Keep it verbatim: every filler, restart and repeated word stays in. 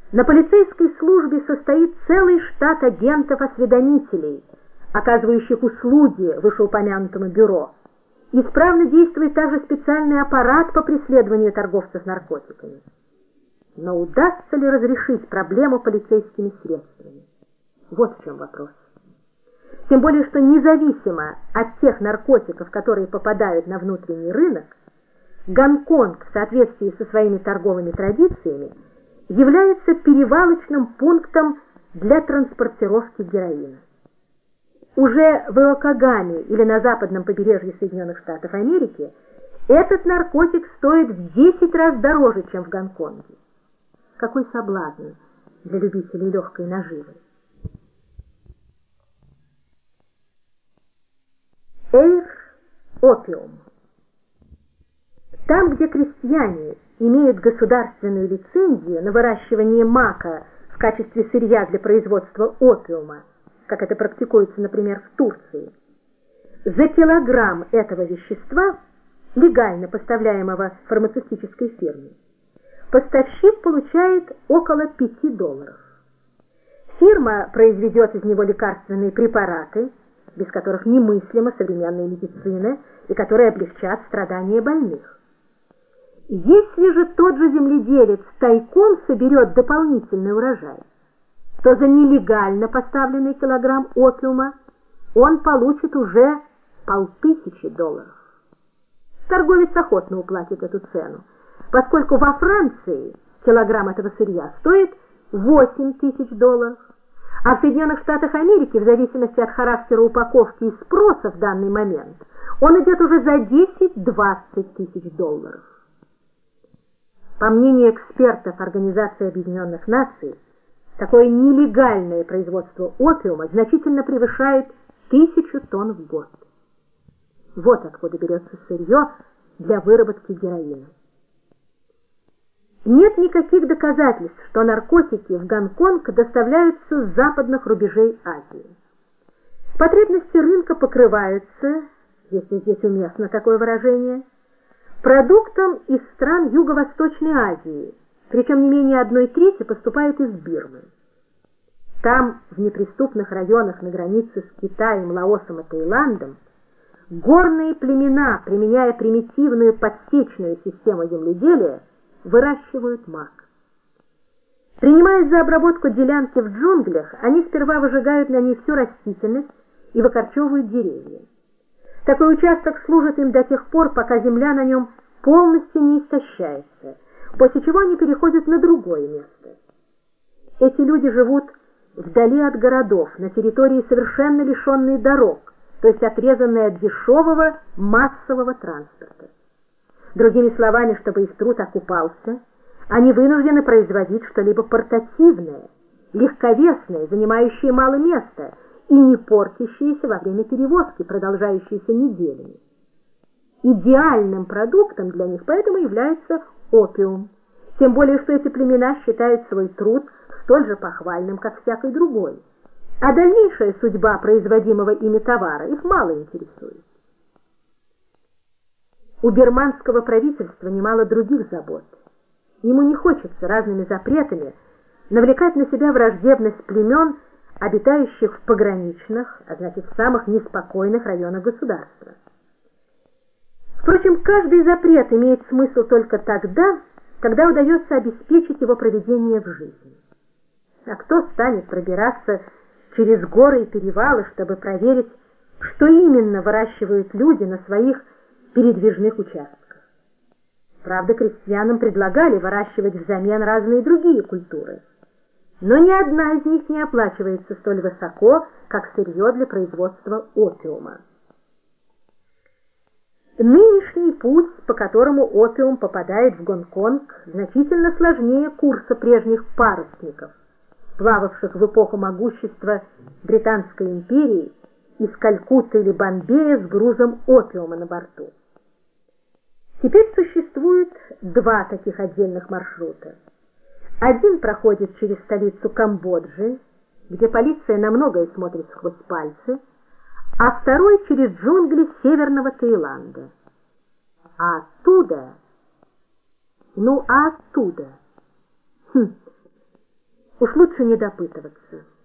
На полицейской службе состоит целый штат агентов-осведомителей, оказывающих услуги вышеупомянутому бюро. Исправно действует также специальный аппарат по преследованию торговцев наркотиками. Но удастся ли разрешить проблему полицейскими средствами? Вот в чем вопрос. Тем более, что независимо от тех наркотиков, которые попадают на внутренний рынок, Гонконг в соответствии со своими торговыми традициями является перевалочным пунктом для транспортировки героина. Уже в Иокогаме или на западном побережье Соединенных Штатов Америки этот наркотик стоит в десять раз дороже, чем в Гонконге. Какой соблазн для любителей легкой наживы. Эйр – опиум. Там, где крестьяне имеют государственную лицензию на выращивание мака в качестве сырья для производства опиума, как это практикуется, например, в Турции, за килограмм этого вещества, легально поставляемого фармацевтической фирме, поставщик получает около пяти долларов. Фирма произведет из него лекарственные препараты, без которых немыслима современная медицина и которые облегчат страдания больных. Если же тот же земледелец тайком соберет дополнительный урожай, то за нелегально поставленный килограмм опиума он получит уже полтысячи долларов. Торговец охотно уплатит эту цену, поскольку во Франции килограмм этого сырья стоит восемь тысяч долларов, а в Соединенных Штатах Америки, в зависимости от характера упаковки и спроса в данный момент, он идет уже за десять-двадцать тысяч долларов. По мнению экспертов Организации Объединенных Наций, такое нелегальное производство опиума значительно превышает тысячу тонн в год. Вот откуда берется сырье для выработки героина. Нет никаких доказательств, что наркотики в Гонконг доставляются с западных рубежей Азии. Потребности рынка покрываются, если здесь уместно такое выражение, продуктом из стран Юго-Восточной Азии, причем не менее одной трети поступает из Бирмы. Там, в неприступных районах на границе с Китаем, Лаосом и Таиландом, горные племена, применяя примитивную подсечную систему земледелия, выращивают мак. Принимаясь за обработку делянки в джунглях, они сперва выжигают на ней всю растительность и выкорчевывают деревья. Такой участок служит им до тех пор, пока земля на нем полностью не истощается, после чего они переходят на другое место. Эти люди живут вдали от городов, на территории совершенно лишенной дорог, то есть отрезанной от дешевого массового транспорта. Другими словами, чтобы их труд окупался, они вынуждены производить что-либо портативное, легковесное, занимающее мало места и не портящееся во время перевозки, продолжающееся неделями. Идеальным продуктом для них поэтому является опиум, тем более что эти племена считают свой труд столь же похвальным, как всякий другой, а дальнейшая судьба производимого ими товара их мало интересует. У бирманского правительства немало других забот. Ему не хочется разными запретами навлекать на себя враждебность племен, обитающих в пограничных, а значит в самых неспокойных районах государства. Впрочем, каждый запрет имеет смысл только тогда, когда удается обеспечить его проведение в жизни. А кто станет пробираться через горы и перевалы, чтобы проверить, что именно выращивают люди на своих передвижных участках? Правда, крестьянам предлагали выращивать взамен разные другие культуры, но ни одна из них не оплачивается столь высоко, как сырье для производства опиума. Нынешний путь, по которому опиум попадает в Гонконг, значительно сложнее курса прежних парусников, плававших в эпоху могущества Британской империи из Калькутты или Бомбея с грузом опиума на борту. Теперь существует два таких отдельных маршрута. Один проходит через столицу Камбоджи, где полиция на многое смотрит сквозь пальцы, а второй через джунгли северного Таиланда. А оттуда... Ну, а оттуда... Хм, Уж лучше не допытываться.